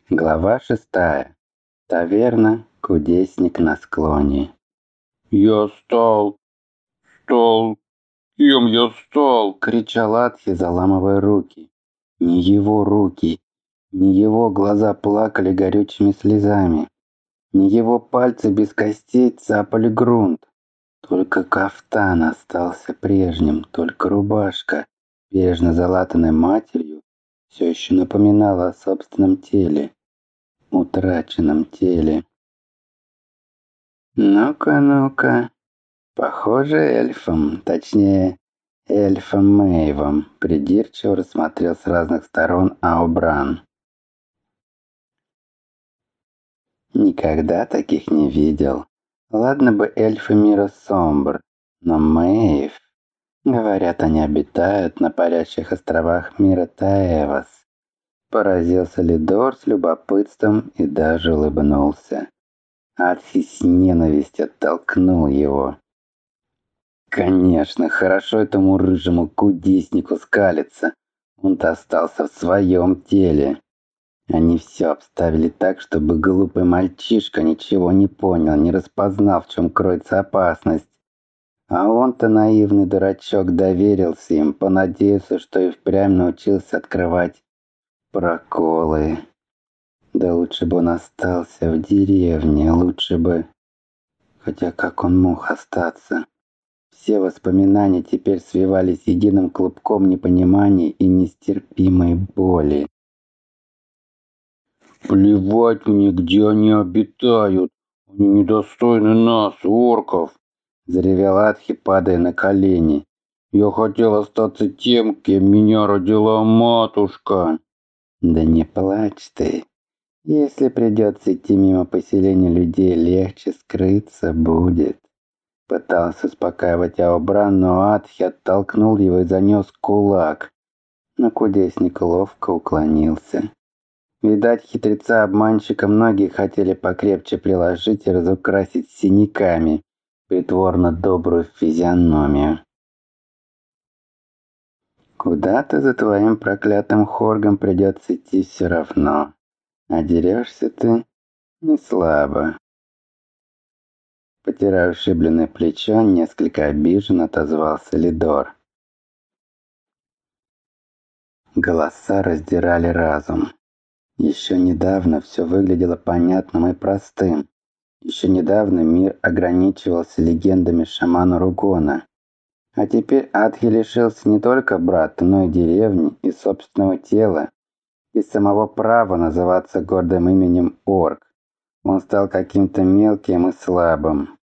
Глава 6. Таверна «Кудесник на склоне». «Я стал, кем я стал?» — кричал Атхи, заламывая руки. Не его руки, не его глаза плакали горючими слезами, не его пальцы без костей цапали грунт. Только кафтан остался прежним, только рубашка, бережно залатанная матерью, все еще напоминала о собственном теле, утраченном теле. «Ну-ка, ну-ка. Похоже, эльфом, точнее, эльфом Мэйвом», придирчиво рассмотрел с разных сторон Аубран. «Никогда таких не видел. Ладно бы эльфы мира Сомбр, но Мэйв...» Говорят, они обитают на парящих островах мира Таэвас. Поразился Лидор с любопытством и даже улыбнулся. Атхи с ненавистью оттолкнул его. Конечно, хорошо этому рыжему кудеснику скалиться. Он-то остался в своем теле. Они все обставили так, чтобы глупый мальчишка ничего не понял, не распознал, в чем кроется опасность. А он-то, наивный дурачок, доверился им, понадеялся, что и впрямь научился открывать проколы. Да лучше бы он остался в деревне, лучше бы... Хотя как он мог остаться? Все воспоминания теперь свивались единым клубком непонимания и нестерпимой боли. «Плевать мне, где они обитают. Они недостойны нас, орков!» Заревел Атхи, падая на колени. «Я хотел остаться тем, кем меня родила матушка!» Да не плачь ты. Если придется идти мимо поселения людей, легче скрыться будет. Пытался успокаивать Аубран, но Атхи оттолкнул его и занес кулак. Но кудесник ловко уклонился. Видать, хитреца-обманщика многие хотели покрепче приложить и разукрасить синяками притворно добрую физиономию. Куда-то за твоим проклятым хоргом придется идти все равно. А дерешься ты не слабо. Потирая ушибленное плечо, несколько обиженно отозвался Лидор. Голоса раздирали разум. Еще недавно все выглядело понятным и простым. Еще недавно мир ограничивался легендами шамана Ругона. А теперь Атхи лишился не только брата, но и деревни, и собственного тела, и самого права называться гордым именем Орк. Он стал каким-то мелким и слабым.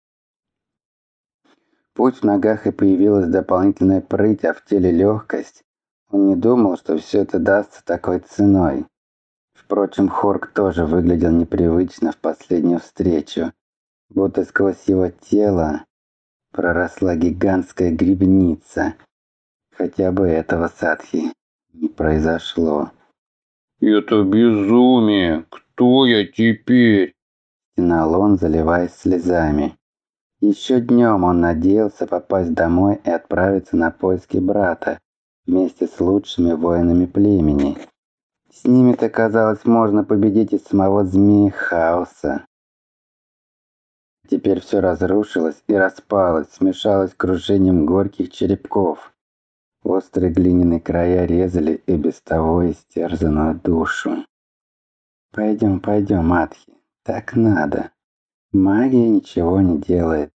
Путь в ногах и появилась дополнительная прыть, а в теле легкость. Он не думал, что все это дастся такой ценой. Впрочем, Хорк тоже выглядел непривычно в последнюю встречу, будто сквозь его тело проросла гигантская грибница. Хотя бы этого с Атхи не произошло. «Это безумие! Кто я теперь?» Стенал он, заливаясь слезами. Еще днем он надеялся попасть домой и отправиться на поиски брата вместе с лучшими воинами племени. С ними-то, казалось, можно победить и самого змея хаоса. Теперь все разрушилось и распалось, смешалось крушением горьких черепков. Острые глиняные края резали и без того истерзанную душу. «Пойдем, пойдем, Атхи, так надо. Магия ничего не делает».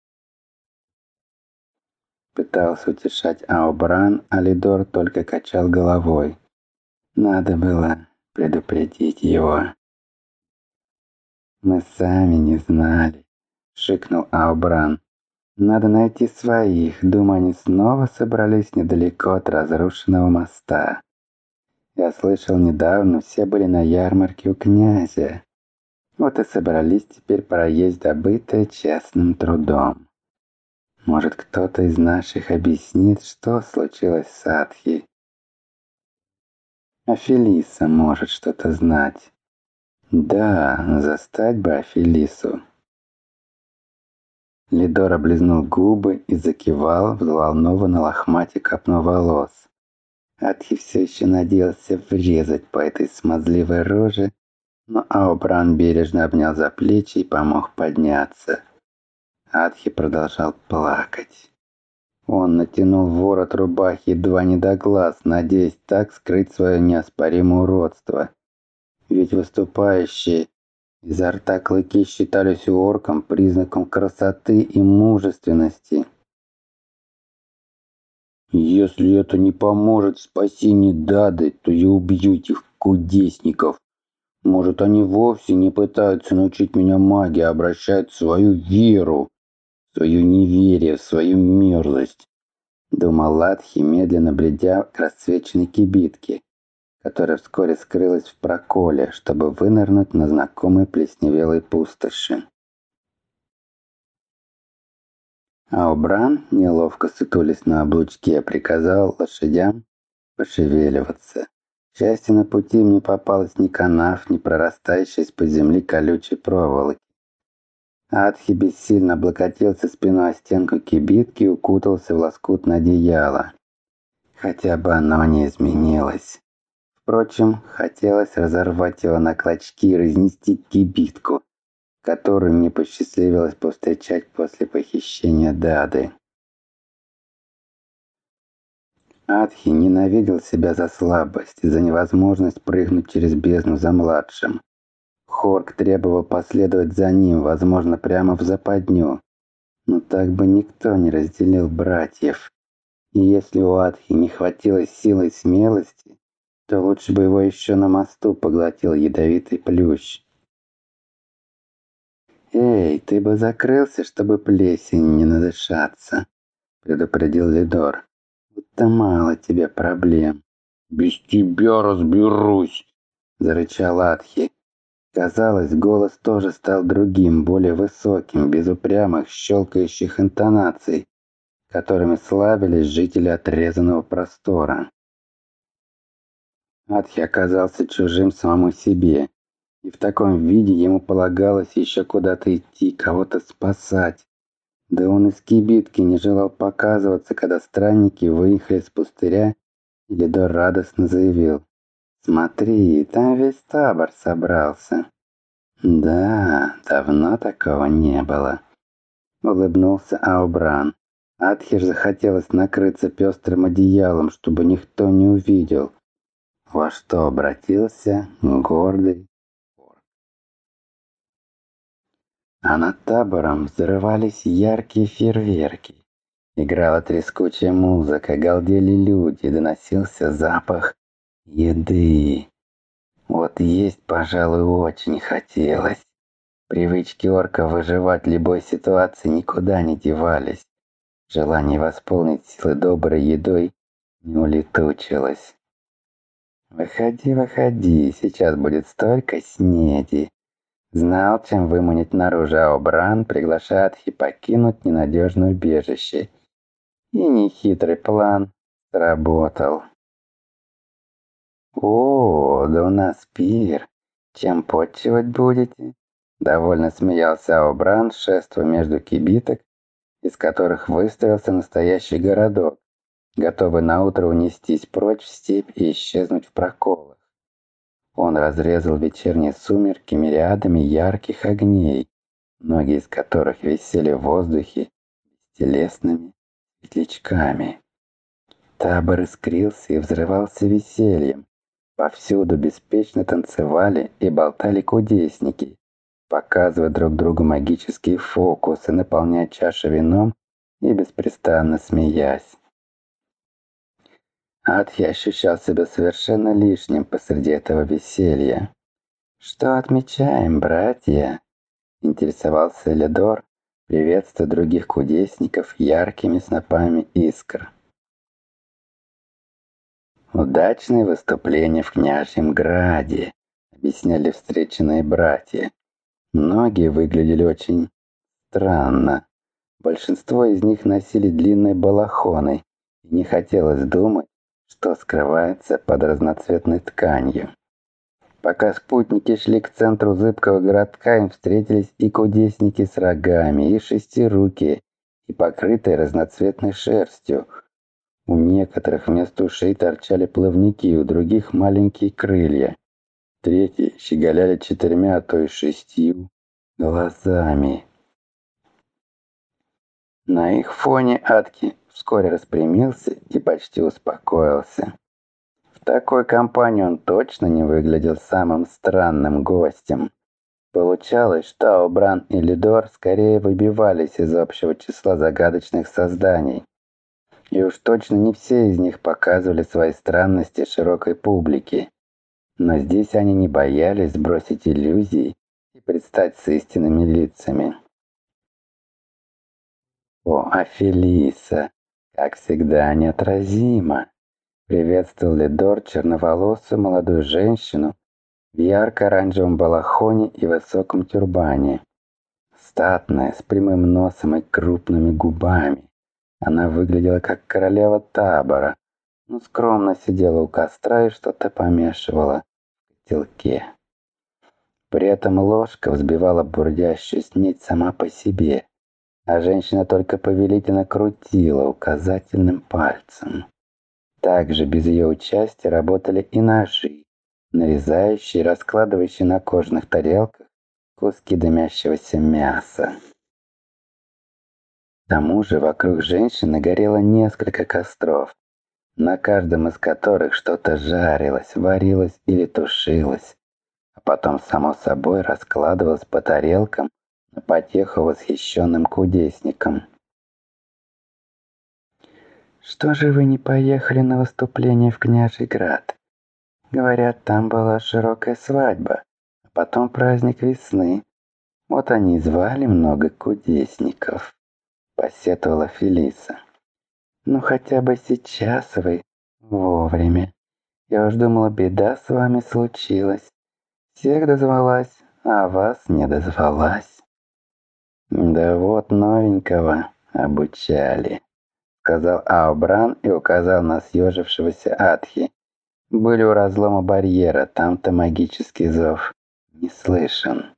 Пытался утешать Аубран, а Лидор только качал головой. Надо было предупредить его. «Мы сами не знали», — шикнул Аубран. «Надо найти своих». Думаю, они снова собрались недалеко от разрушенного моста. Я слышал, недавно все были на ярмарке у князя. Вот и собрались теперь проесть добытое честным трудом. Может, кто-то из наших объяснит, что случилось с Атхи. Афелиса может что-то знать. Да, застать бы Афелису. Лидор облизнул губы и закивал, взволнованно лохматя копну волос. Атхи все еще надеялся врезать по этой смазливой роже Но Аубран бережно обнял за плечи и помог подняться. Атхи продолжал плакать. Он натянул ворот рубахи едва не до глаз, надеясь так скрыть свое неоспоримое уродство. Ведь выступающие изо рта клыки считались у орком признаком красоты и мужественности. «Если это не поможет в спасении Дады, то я убью этих кудесников. Может, они вовсе не пытаются научить меня магии, а обращают свою веру, свое неверие, свою мерзость», — думал Ладхи, медленно бредя к расцвеченной кибитке, которая вскоре скрылась в проколе, чтобы вынырнуть на знакомой плесневелой пустоши. Аубран, неловко сутулясь на облучке, приказал лошадям пошевеливаться. К счастью, на пути им не попалось ни канав, ни прорастающей из-под земли колючей проволоки. Атхи бессильно облокотился спиной о стенку кибитки и укутался в лоскутное одеяло. Хотя бы оно не изменилось. Впрочем, хотелось разорвать его на клочки и разнести кибитку, которую мне посчастливилось повстречать после похищения Дады. Атхи ненавидел себя за слабость и за невозможность прыгнуть через бездну за младшим. Хорк требовал последовать за ним, возможно, прямо в западню. Но так бы никто не разделил братьев. И если у Атхи не хватило силы и смелости, то лучше бы его еще на мосту поглотил ядовитый плющ. «Эй, ты бы закрылся, чтобы плесень не надышаться», — предупредил Лидор. «Будто мало тебе проблем». «Без тебя разберусь!» — зарычал Атхи. Казалось, голос тоже стал другим, более высоким, без упрямых, щелкающих интонаций, которыми славились жители отрезанного простора. Атхи оказался чужим самому себе, и в таком виде ему полагалось еще куда-то идти, кого-то спасать. Да он из кибитки не желал показываться, когда странники выехали с пустыря, и Лидор радостно заявил: «Смотри, там весь табор собрался». «Да, давно такого не было», — улыбнулся Аубран. Атхир захотелось накрыться пестрым одеялом, чтобы никто не увидел, во что обратился гордый орк. А над табором взрывались яркие фейерверки. Играла трескучая музыка, галдели люди, доносился запах еды. Вот есть, пожалуй, очень хотелось. Привычки орка выживать в любой ситуации никуда не девались. Желание восполнить силы доброй едой не улетучилось. «Выходи, выходи, сейчас будет столько снеди». Знал, чем выманить наружу Аубран, приглашая Атхи покинуть ненадежное убежище. И нехитрый план сработал. «О, да у нас пир. Чем почивать будете?» Довольно смеялся Аубран, шествуя между кибиток, из которых выстроился настоящий городок, готовый наутро унестись прочь в степь и исчезнуть в проколах. Он разрезал вечерние сумерки мириадами ярких огней, многие из которых висели в воздухе телесными светлячками. Табор искрился и взрывался весельем. Повсюду беспечно танцевали и болтали кудесники, показывая друг другу магические фокусы, наполняя чаши вином и беспрестанно смеясь. Атхи ощущал себя совершенно лишним посреди этого веселья. «Что отмечаем, братья?» — интересовался Элидор, приветствуя других кудесников яркими снопами искр. «Удачное выступление в княжьем граде», — объясняли встреченные братья. Многие выглядели очень странно. Большинство из них носили длинные балахоны, и не хотелось думать, что скрывается под разноцветной тканью. Пока спутники шли к центру зыбкого городка, им встретились и кудесники с рогами, и шестирукие, и покрытые разноцветной шерстью. У некоторых вместо ушей торчали плавники, у других маленькие крылья. Третьи щеголяли 4, а то и 6 глазами. На их фоне Атки вскоре распрямился и почти успокоился. В такой компании он точно не выглядел самым странным гостем. Получалось, что Аубран и Лидор скорее выбивались из общего числа загадочных созданий. И уж точно не все из них показывали свои странности широкой публике. Но здесь они не боялись сбросить иллюзии и предстать с истинными лицами. О, Афелиса, как всегда неотразима! Приветствовал Лидор черноволосую молодую женщину в ярко-оранжевом балахоне и высоком тюрбане. Статная, с прямым носом и крупными губами. Она выглядела как королева табора, но скромно сидела у костра и что-то помешивала в котелке. При этом ложка взбивала бурдящую снедь сама по себе, а женщина только повелительно крутила указательным пальцем. Также без ее участия работали и ножи, нарезающие и раскладывающие на кожаных тарелках куски дымящегося мяса. К тому же вокруг женщины горело несколько костров, на каждом из которых что-то жарилось, варилось или тушилось, а потом само собой раскладывалось по тарелкам на потеху восхищенным кудесникам. «Что же вы не поехали на выступление в Княжий Град? Говорят, там была широкая свадьба, а потом праздник весны. Вот они и звали много кудесников», — посетовала Фелиса. «Ну хотя бы сейчас вы вовремя. Я уж думала, беда с вами случилась. Всех дозвалась, а вас не дозвалась». «Да вот новенького обучали», — сказал Аубран и указал на съежившегося Атхи. «Были у разлома барьера, там-то магический зов не слышен».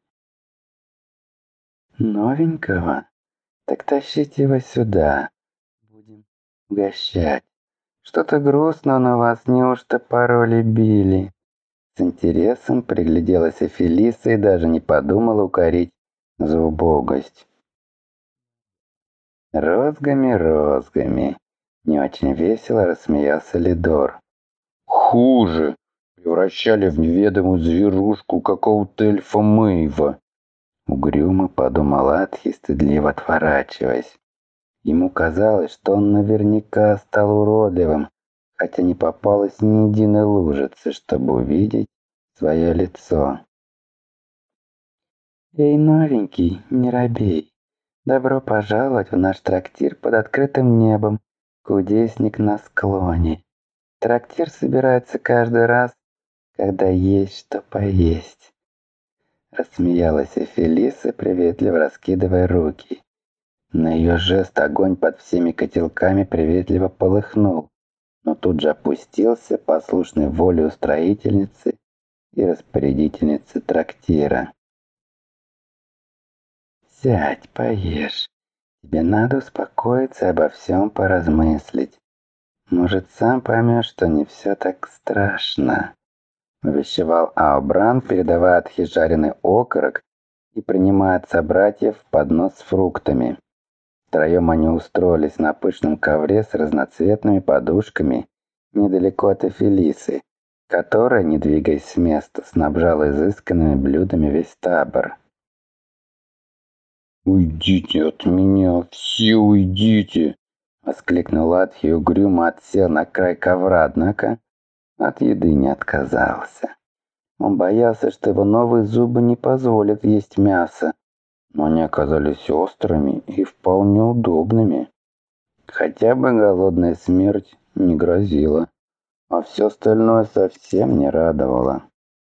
«Новенького? Так тащите его сюда. Будем угощать. Что-то грустно на вас, неужто пароли били?» С интересом пригляделась Фелиса и даже не подумала укорить за убогость. «Розгами, розгами!» Не очень весело рассмеялся Лидор. Хуже. Превращали в неведомую зверушку какого-то эльфа Мэйва. Угрюмо подумал Атхи, стыдливо отворачиваясь. Ему казалось, что он наверняка стал уродливым, хотя не попалось ни единой лужицы, чтобы увидеть свое лицо. «Эй, новенький, не робей. Добро пожаловать в наш трактир под открытым небом, кудесник на склоне. Трактир собирается каждый раз, когда есть что поесть». Рассмеялась Фелиса, приветливо раскидывая руки. На ее жест огонь под всеми котелками приветливо полыхнул, но тут же опустился, послушной воле устроительницы и распорядительницы трактира. «Сядь, поешь. Тебе надо успокоиться и обо всем поразмыслить. Может, сам поймешь, что не все так страшно», — увещевал Аубран, передавая Атхи жареный окорок и принимая от собратьев поднос с фруктами. Втроем они устроились на пышном ковре с разноцветными подушками недалеко от Эфелисы, которая, не двигаясь с места, снабжала изысканными блюдами весь табор. «Уйдите от меня, все уйдите!» — воскликнул Атхи и угрюмо отсел на край ковра, однако от еды не отказался. Он боялся, что его новые зубы не позволят есть мясо, но они оказались острыми и вполне удобными. Хотя бы голодная смерть не грозила, а все остальное совсем не радовало.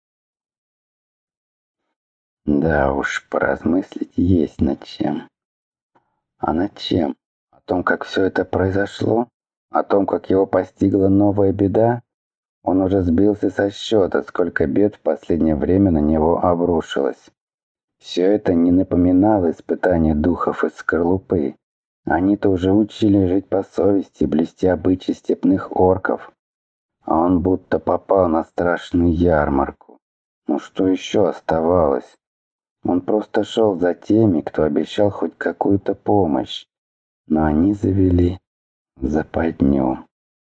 Да уж, поразмыслить есть над чем. А над чем? О том, как все это произошло? О том, как его постигла новая беда? Он уже сбился со счета, сколько бед в последнее время на него обрушилось. Все это не напоминало испытания духов из скорлупы. Они-то уже учили жить по совести, блюсти обычаи степных орков. А он будто попал на страшную ярмарку. Ну что еще оставалось? Он просто шел за теми, кто обещал хоть какую-то помощь, но они завели западню.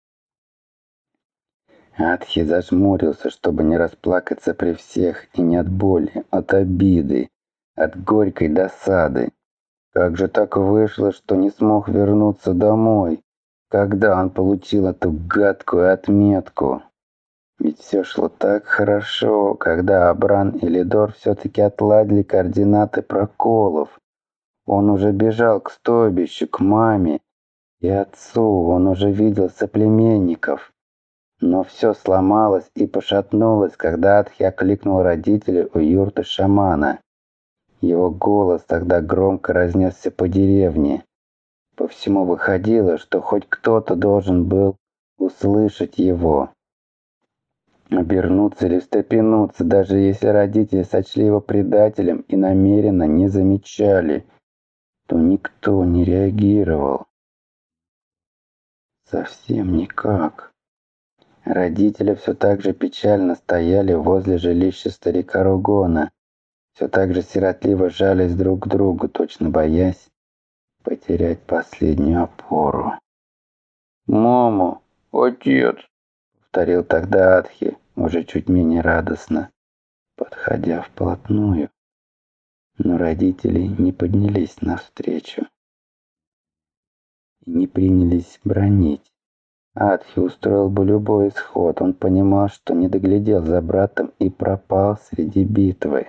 Атхи зажмурился, чтобы не расплакаться при всех, и не от боли, от обиды, от горькой досады. Как же так вышло, что не смог вернуться домой, когда он получил эту гадкую отметку? Ведь все шло так хорошо, когда Абран и Лидор все-таки отладили координаты проколов. Он уже бежал к стойбищу, к маме и отцу, он уже видел соплеменников. Но все сломалось и пошатнулось, когда Атхи окликнул родителей у юрты шамана. Его голос тогда громко разнесся по деревне. По всему выходило, что хоть кто-то должен был услышать его. Обернуться или встрепенуться, даже если родители сочли его предателем и намеренно не замечали, то никто не реагировал. Совсем никак. Родители все так же печально стояли возле жилища старика Ругона, все так же сиротливо жались друг к другу, точно боясь потерять последнюю опору. «Мама, отец!» — повторил тогда Атхи, уже чуть менее радостно, подходя вплотную. Но родители не поднялись навстречу и не принялись бранить. Атхи устроил бы любой исход, он понимал, что не доглядел за братом и пропал среди битвы.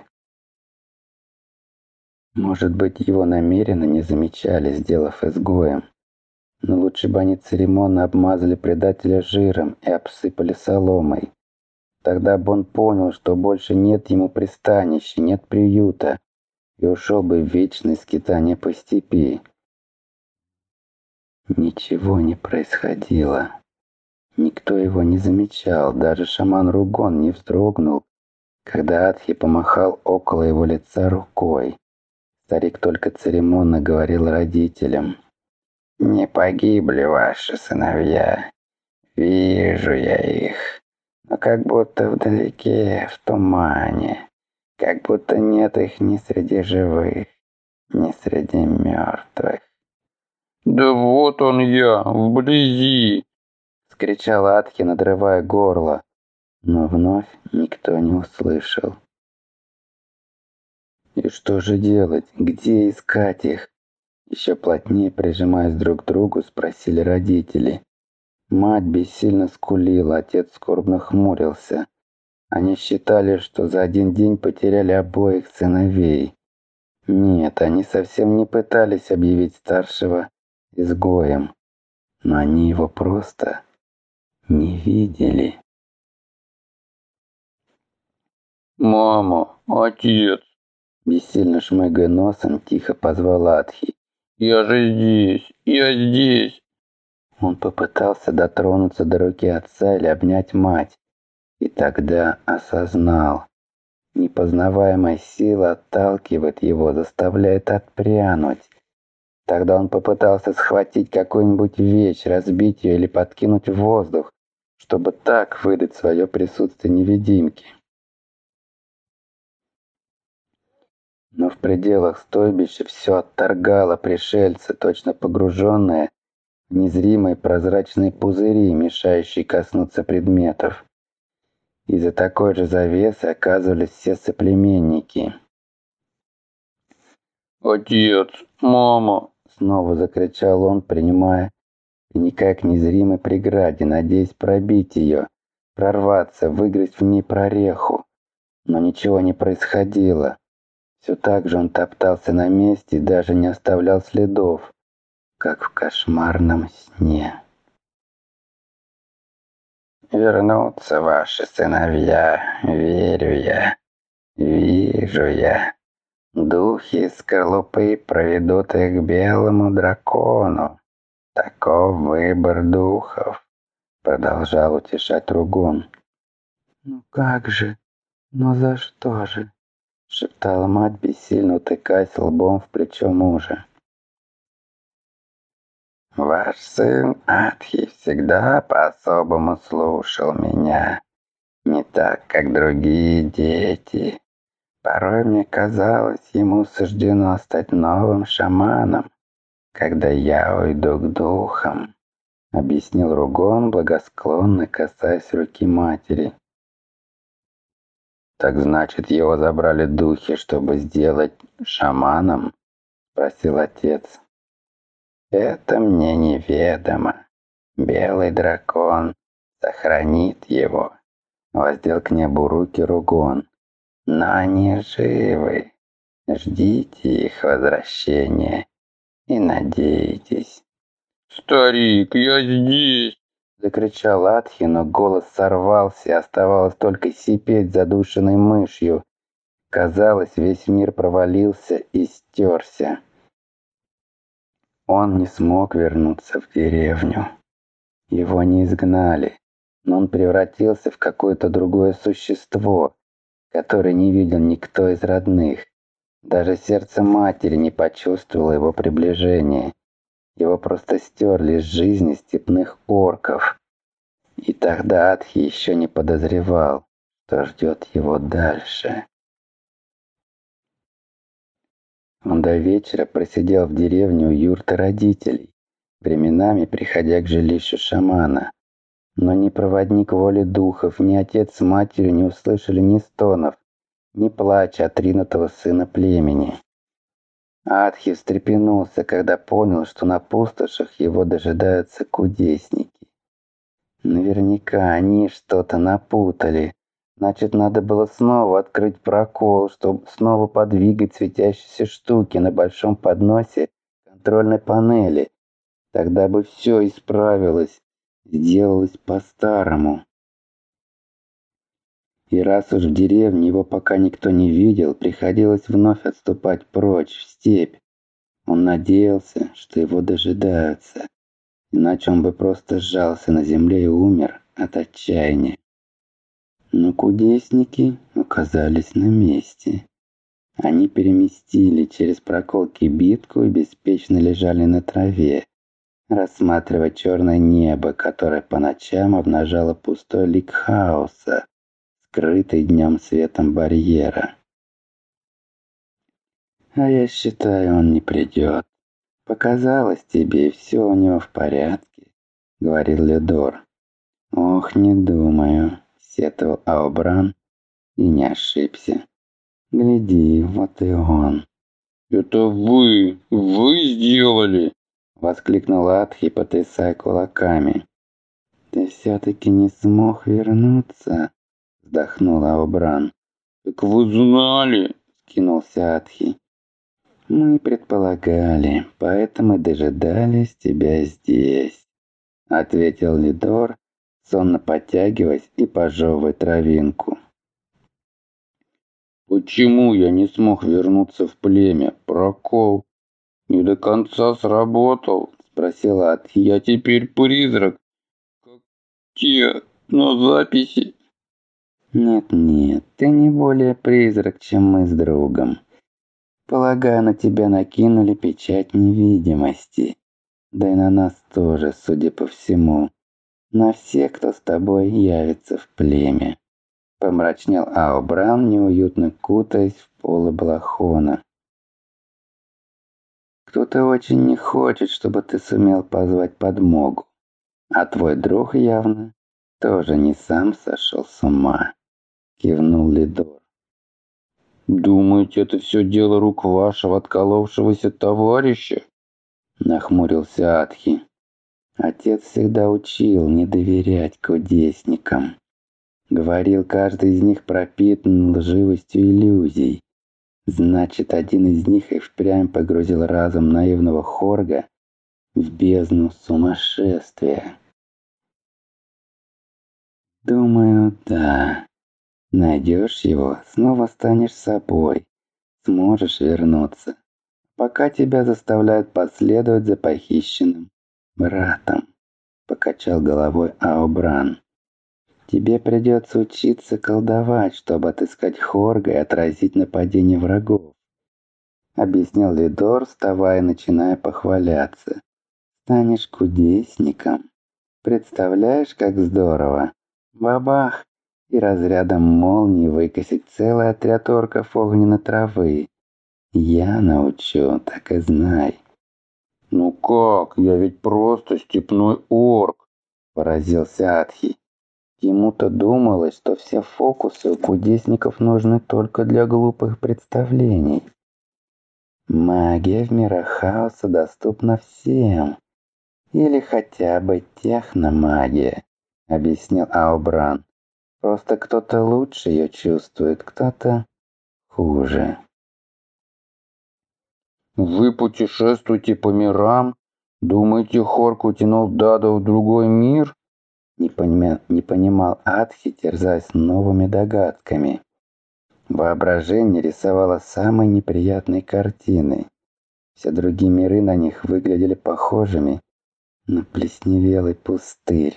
Может быть, его намеренно не замечали, сделав изгоем. Но лучше бы они церемонно обмазали предателя жиром и обсыпали соломой. Тогда бы он понял, что больше нет ему пристанища, нет приюта, и ушел бы в вечное скитание по степи. Ничего не происходило. Никто его не замечал, даже шаман Ругон не вздрогнул, когда Атхи помахал около его лица рукой. Старик только церемонно говорил родителям: «Не погибли ваши сыновья. Вижу я их, но как будто вдалеке, в тумане, как будто нет их ни среди живых, ни среди мертвых». «Да вот он я, вблизи!» — скричал Атхи, надрывая горло, но вновь никто не услышал. И что же делать? Где искать их? Еще плотнее прижимаясь друг к другу, спросили родители. Мать бессильно скулила, отец скорбно хмурился. Они считали, что за один день потеряли обоих сыновей. Нет, они совсем не пытались объявить старшего изгоем, но они его просто не видели. «Мама, отец!» Бессильно шмыгая носом, тихо позвал Атхи. «Я же здесь, я здесь!» Он попытался дотронуться до руки отца или обнять мать, и тогда осознал. Непознаваемая сила отталкивает его, заставляет отпрянуть. Тогда он попытался схватить какую-нибудь вещь, разбить ее или подкинуть в воздух, чтобы так выдать свое присутствие невидимке. Но в пределах стойбища все отторгало пришельца, точно погруженное в незримые прозрачные пузыри, мешающие коснуться предметов. Из-за такой же завесы оказывались все соплеменники. «Отец, мама!» — снова закричал он, принимая к незримой преграде, надеясь пробить ее, прорваться, выгрызть в ней прореху. Но ничего не происходило. Все так же он топтался на месте и даже не оставлял следов, как в кошмарном сне. «Вернутся ваши сыновья, верю я, вижу я. Духи из скорлупы проведут их к белому дракону. Таков выбор духов», — продолжал утешать Ругон. «Ну как же? Ну за что же?» — шептала мать, бессильно утыкаясь лбом в плечо мужа. «Ваш сын Атхи всегда по-особому слушал меня. Не так, как другие дети. Порой мне казалось, ему суждено стать новым шаманом, когда я уйду к духам, объяснил Ругон, благосклонно касаясь руки матери. Так значит, его забрали духи, чтобы сделать шаманом? Спросил отец. Это мне неведомо. Белый дракон сохранит его. Воздел к небу руки Ругон. Но они живы. Ждите их возвращения и надейтесь. «Старик, я здесь!» Закричал Атхи, но голос сорвался, и оставалось только сипеть задушенной мышью. Казалось, весь мир провалился и стерся. Он не смог вернуться в деревню. Его не изгнали, но он превратился в какое-то другое существо, которое не видел никто из родных. Даже сердце матери не почувствовало его приближения. Его просто стерли из жизни степных орков. И тогда Атхи еще не подозревал, что ждет его дальше. Он до вечера просидел в деревне у юрты родителей, временами приходя к жилищу шамана. Но ни проводник воли духов, ни отец с матерью не услышали ни стонов, ни плача отринутого сына племени. Атхи встрепенулся, когда понял, что на пустошах его дожидаются кудесники. Наверняка они что-то напутали. Значит, надо было снова открыть прокол, чтобы снова подвигать светящиеся штуки на большом подносе контрольной панели. Тогда бы все исправилось, сделалось по-старому. И раз уж в деревне его пока никто не видел, приходилось вновь отступать прочь, в степь. Он надеялся, что его дожидаются, иначе он бы просто сжался на земле и умер от отчаяния. Но кудесники оказались на месте. Они переместили через прокол кибитку и беспечно лежали на траве, рассматривая черное небо, которое по ночам обнажало пустой лик хаоса, скрытый днем светом барьера. «А я считаю, он не придет. Показалось тебе, и все у него в порядке», — говорил Ледор. «Ох, не думаю», — сетовал Аобран и не ошибся. «Гляди, вот и он». «Это вы сделали?» — воскликнул Атхи, потрясая кулаками. «Ты все-таки не смог вернуться?» — вздохнул Аобран. «Так вы знали?» — скинулся Атхи. «Мы предполагали, поэтому дожидались тебя здесь», — ответил Лидор, сонно подтягиваясь и пожевывая травинку. «Почему я не смог вернуться в племя? Прокол не до конца сработал?» — спросил Атхи. «Я теперь призрак, как те на записи». «Нет, ты не более призрак, чем мы с другом. Полагаю, на тебя накинули печать невидимости. Да и на нас тоже, судя по всему. На всех, кто с тобой явится в племя». Помрачнел Аобран, неуютно кутаясь в полы балахона. «Кто-то очень не хочет, чтобы ты сумел позвать подмогу. А твой друг явно тоже не сам сошел с ума», — кивнул Лидор. «Думаете, это все дело рук вашего отколовшегося товарища?» — нахмурился Атхи. Отец всегда учил не доверять кудесникам. Говорил, каждый из них пропитан лживостью иллюзий. Значит, один из них и впрямь погрузил разум наивного Хорга в бездну сумасшествия. «Думаю, да. Найдешь его, снова станешь собой, сможешь вернуться. Пока тебя заставляют последовать за похищенным братом», — покачал головой Аобран. «Тебе придется учиться колдовать, чтобы отыскать Хорга и отразить нападение врагов», — объяснил Лидор, вставая и начиная похваляться. «Станешь кудесником. Представляешь, как здорово? Бабах! и разрядом молнии выкосить целый отряд орков огненной травы. Я научу, так и знай. «Ну как? Я ведь просто степной орк!» — поразился Атхи. Ему-то думалось, что все фокусы у кудесников нужны только для глупых представлений. Магия в мирах хаоса доступна всем. Или хотя бы техномагия, объяснил Аубран. Просто кто-то лучше ее чувствует, кто-то хуже. «Вы путешествуете по мирам? Думаете, Хорк утянул Дада в другой мир?» Не понимал Атхи, терзаясь новыми догадками. Воображение рисовало самые неприятные картины. Все другие миры на них выглядели похожими на плесневелый пустырь.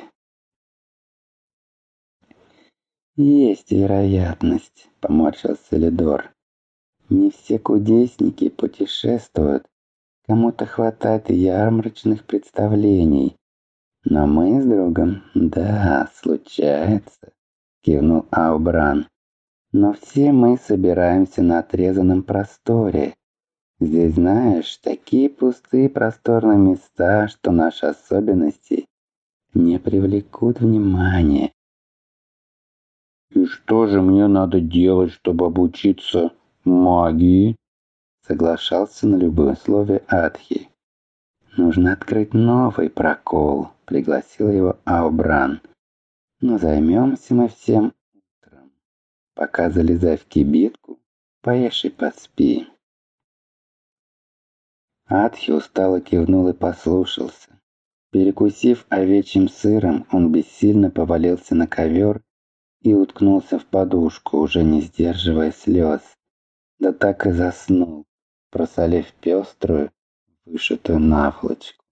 «Есть вероятность», — поморщился Лидор. «Не все кудесники путешествуют. Кому-то хватает ярмарочных представлений. Но мы с другом, да, случается», — кивнул Аубран. «Но все мы собираемся на отрезанном просторе. Здесь, знаешь, такие пустые просторные места, что наши особенности не привлекут внимания». «И что же мне надо делать, чтобы обучиться магии?» Соглашался на любые условия Атхи. «Нужно открыть новый прокол», — пригласил его Аубран. «Но займемся мы всем утром. Пока залезай в кибитку, поешь и поспи». Атхи устало кивнул и послушался. Перекусив овечьим сыром, он бессильно повалился на ковер и уткнулся в подушку, уже не сдерживая слез. Да так и заснул, просолив пеструю, вышитую наволочку.